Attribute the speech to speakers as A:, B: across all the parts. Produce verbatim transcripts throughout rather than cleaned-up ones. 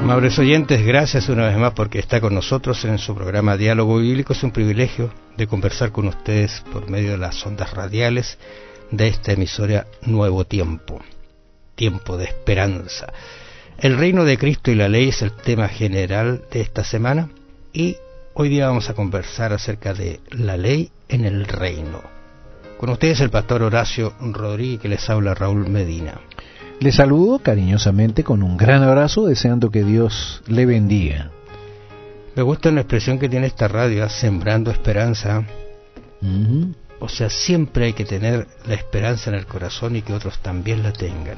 A: Amables oyentes, gracias una vez más porque está con nosotros en su programa Diálogo Bíblico. Es un privilegio de conversar con ustedes por medio de las ondas radiales de esta emisora Nuevo Tiempo, tiempo de esperanza. El reino de Cristo y la ley es el tema general de esta semana y hoy día vamos a conversar acerca de la ley en el reino. Con ustedes el pastor Horacio Rodríguez, que les habla Raúl Medina.
B: Les saludo cariñosamente con un gran abrazo, deseando que Dios le bendiga.
A: Me gusta una expresión que tiene esta radio, sembrando esperanza.
B: Uh-huh.
A: O sea, siempre hay que tener la esperanza en el corazón y que otros también la tengan.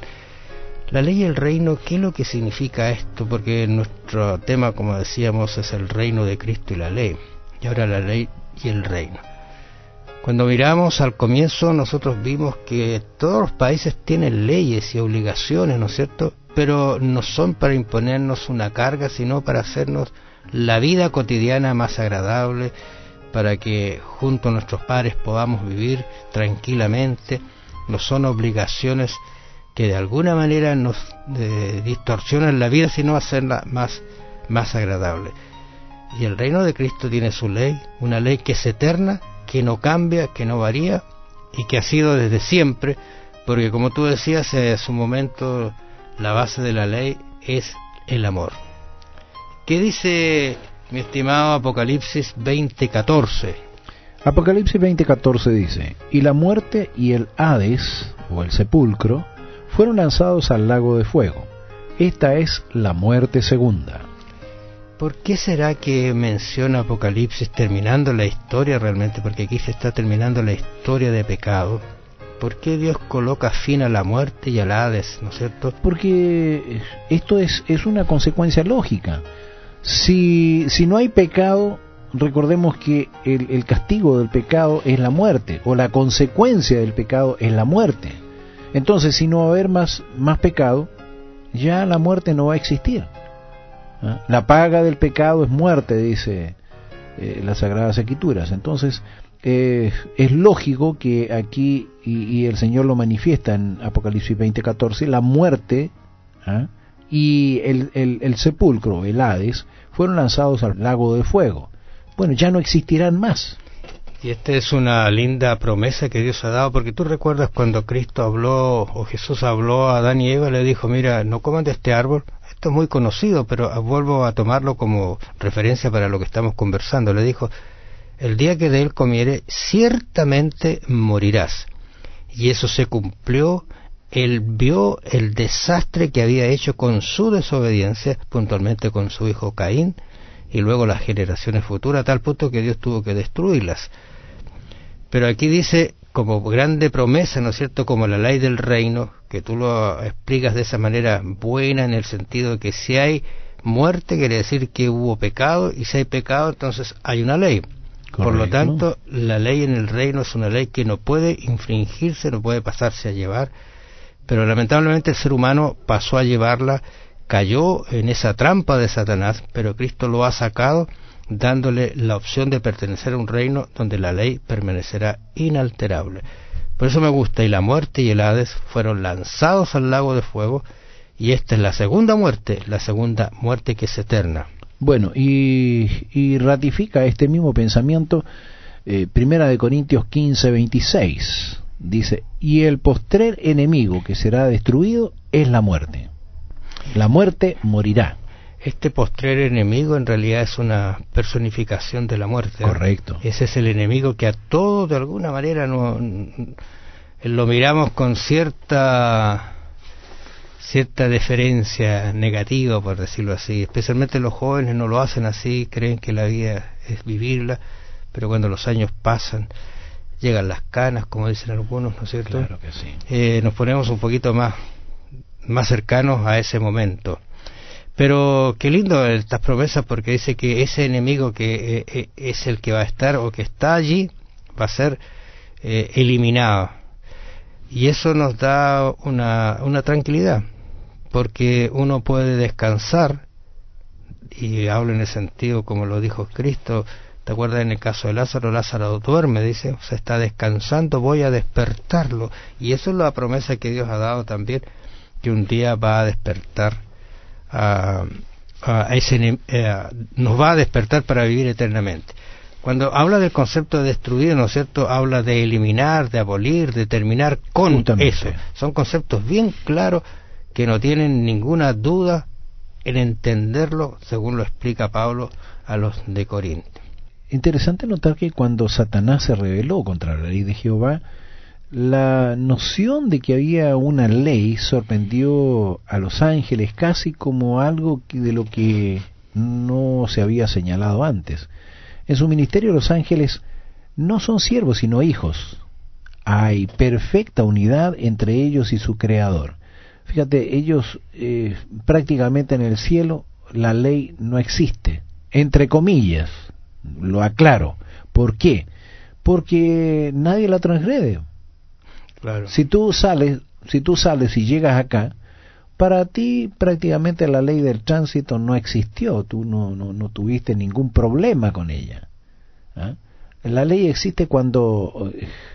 A: La ley y el reino, ¿qué es lo que significa esto? Porque nuestro tema, como decíamos, es el reino de Cristo y la ley. Y ahora la ley y el reino. Cuando miramos al comienzo, nosotros vimos que todos los países tienen leyes y obligaciones, ¿no es cierto? Pero no son para imponernos una carga, sino para hacernos la vida cotidiana más agradable, para que junto a nuestros padres podamos vivir tranquilamente. No son obligaciones que de alguna manera nos eh, distorsionan la vida, sino hacerla más, más agradable. Y el reino de Cristo tiene su ley, una ley que es eterna, que no cambia, que no varía y que ha sido desde siempre, porque como tú decías en su momento, la base de la ley es el amor. ¿Qué dice mi estimado Apocalipsis veinte catorce?
B: Apocalipsis veinte catorce dice: y la muerte y el Hades, o el sepulcro, fueron lanzados al lago de fuego. Esta es la muerte segunda.
A: ¿Por qué será que menciona Apocalipsis terminando la historia realmente? Porque aquí se está terminando la historia de pecado. ¿Por qué Dios coloca fin a la muerte y al Hades, no es cierto?
B: Porque esto es, es una consecuencia lógica. Si, si no hay pecado, recordemos que el, el castigo del pecado es la muerte, o la consecuencia del pecado es la muerte. Entonces, si no va a haber más, más pecado, ya la muerte no va a existir. La paga del pecado es muerte, dice eh, las Sagradas Escrituras. Entonces eh, es lógico que aquí, y, y el Señor lo manifiesta en Apocalipsis veinte catorce, la muerte ¿eh? y el, el, el sepulcro, el Hades, fueron lanzados al lago de fuego. Bueno, ya no existirán más.
A: Y esta es una linda promesa que Dios ha dado, porque tú recuerdas cuando Cristo habló, o Jesús habló a Adán y Eva, le dijo, mira, no coman de este árbol. Esto es muy conocido, pero vuelvo a tomarlo como referencia para lo que estamos conversando. Le dijo, el día que de él comiere, ciertamente morirás. Y eso se cumplió. Él vio el desastre que había hecho con su desobediencia, puntualmente con su hijo Caín, y luego las generaciones futuras, a tal punto que Dios tuvo que destruirlas. Pero aquí dice, como grande promesa, ¿no es cierto?, como la ley del reino, que tú lo explicas de esa manera buena, en el sentido de que si hay muerte, quiere decir que hubo pecado, y si hay pecado, entonces hay una ley. Correcto. Por lo tanto, la ley en el reino es una ley que no puede infringirse, no puede pasarse a llevar, pero lamentablemente el ser humano pasó a llevarla, cayó en esa trampa de Satanás, pero Cristo lo ha sacado, dándole la opción de pertenecer a un reino donde la ley permanecerá inalterable. Por eso me gusta, y la muerte y el Hades fueron lanzados al lago de fuego, y esta es la segunda muerte, la segunda muerte que es eterna.
B: Bueno, y, y ratifica este mismo pensamiento eh, Primera de Corintios quince veintiséis, dice, y el postrer enemigo que será destruido es la muerte. La muerte morirá.
A: Este postrer enemigo en realidad es una personificación de la muerte.
B: Correcto.
A: Ese es el enemigo que a todos de alguna manera no, lo miramos con cierta cierta deferencia negativa, por decirlo así. Especialmente los jóvenes no lo hacen así, creen que la vida es vivirla, pero cuando los años pasan, llegan las canas, como dicen algunos, ¿no es cierto?
B: Claro que sí.
A: Eh, nos ponemos un poquito más, más cercanos a ese momento. Pero qué lindo estas promesas, porque dice que ese enemigo que eh, es el que va a estar o que está allí va a ser eh, eliminado, y eso nos da una, una tranquilidad, porque uno puede descansar, y hablo en el sentido como lo dijo Cristo. ¿Te acuerdas en el caso de Lázaro? Lázaro duerme, dice, o sea, está descansando, voy a despertarlo, y eso es la promesa que Dios ha dado también, que un día va a despertar a, a ese, eh, nos va a despertar para vivir eternamente. Cuando habla del concepto de destruir, ¿no es cierto?, habla de eliminar, de abolir, de terminar con Justamente. Eso. Son conceptos bien claros que no tienen ninguna duda en entenderlo, según lo explica Pablo a los de Corinto.
B: Interesante notar que cuando Satanás se rebeló contra la ley de Jehová, la noción de que había una ley sorprendió a los ángeles casi como algo de lo que no se había señalado antes. En su ministerio los ángeles no son siervos sino hijos. Hay perfecta unidad entre ellos y su creador. Fíjate, ellos eh, prácticamente en el cielo la ley no existe, entre comillas, lo aclaro. ¿Por qué? Porque nadie la transgrede.
A: Claro.
B: Si tú sales, si tú sales y llegas acá, para ti prácticamente la ley del tránsito no existió, tú no, no, no tuviste ningún problema con ella. ¿Ah? La ley existe cuando,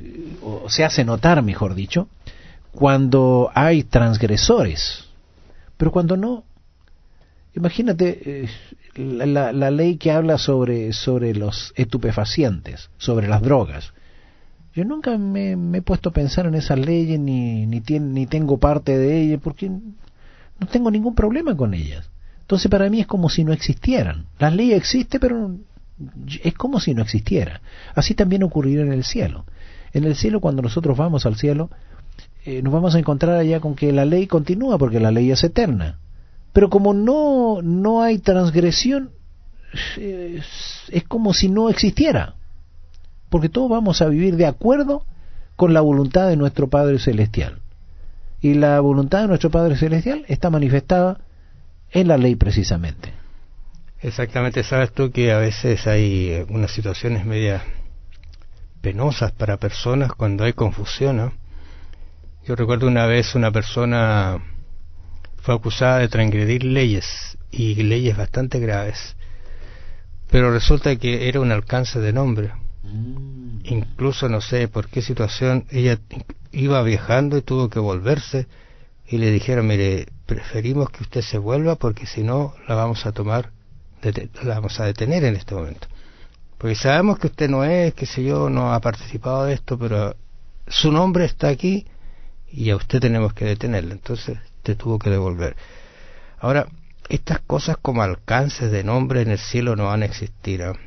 B: o se hace notar, mejor dicho, cuando hay transgresores, pero cuando no, imagínate eh, la, la ley que habla sobre, sobre los estupefacientes, sobre las drogas. Yo nunca me, me he puesto a pensar en esas leyes, ni, ni, tien, ni tengo parte de ellas, porque no tengo ningún problema con ellas. Entonces para mí es como si no existieran. La ley existe, pero es como si no existiera. Así también ocurrirá en el cielo. En el cielo, cuando nosotros vamos al cielo, eh, nos vamos a encontrar allá con que la ley continúa, porque la ley es eterna. Pero como no, no hay transgresión, es, es como si no existiera. Porque todos vamos a vivir de acuerdo con la voluntad de nuestro Padre Celestial. Y la voluntad de nuestro Padre Celestial está manifestada en la ley precisamente.
A: Exactamente, sabes tú que a veces hay unas situaciones medias penosas para personas cuando hay confusión, ¿no? Yo recuerdo una vez una persona fue acusada de transgredir leyes, y leyes bastante graves, pero resulta que era un alcance de nombre. Mm. Incluso no sé por qué situación ella iba viajando y tuvo que volverse, y le dijeron, mire, preferimos que usted se vuelva porque si no la vamos a tomar, la vamos a detener en este momento, porque sabemos que usted no es, qué sé yo, no ha participado de esto, pero su nombre está aquí y a usted tenemos que detenerla. Entonces te tuvo que devolver. Ahora, estas cosas como alcances de nombre en el cielo no van a existir, ¿eh?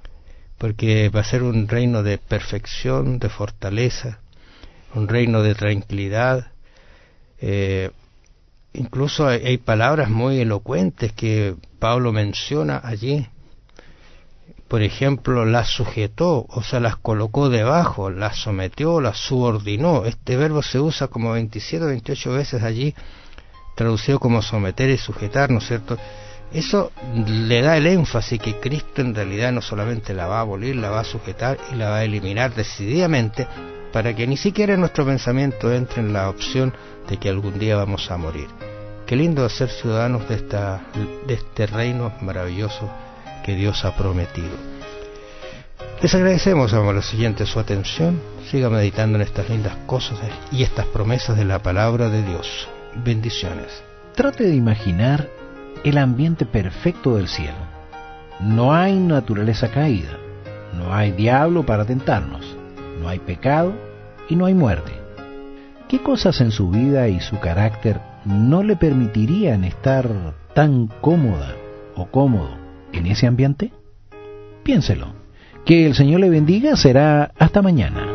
A: Porque va a ser un reino de perfección, de fortaleza, un reino de tranquilidad. Eh, incluso hay, hay palabras muy elocuentes que Pablo menciona allí. Por ejemplo, las sujetó, o sea, las colocó debajo, las sometió, las subordinó. Este verbo se usa como veintisiete o veintiocho veces allí, traducido como someter y sujetar, ¿no es cierto? Eso le da el énfasis que Cristo en realidad no solamente la va a abolir, la va a sujetar y la va a eliminar decididamente, para que ni siquiera en nuestro pensamiento entre en la opción de que algún día vamos a morir. Qué lindo es ser ciudadanos de, esta, de este reino maravilloso que Dios ha prometido. Les agradecemos, amables siguientes, su atención. Siga meditando en estas lindas cosas y estas promesas de la palabra de Dios. Bendiciones.
B: Trate de imaginar el ambiente perfecto del cielo. No hay naturaleza caída, no hay diablo para tentarnos, no hay pecado y no hay muerte. ¿Qué cosas en su vida y su carácter no le permitirían estar tan cómoda o cómodo en ese ambiente? Piénselo. Que el Señor le bendiga. Será hasta mañana.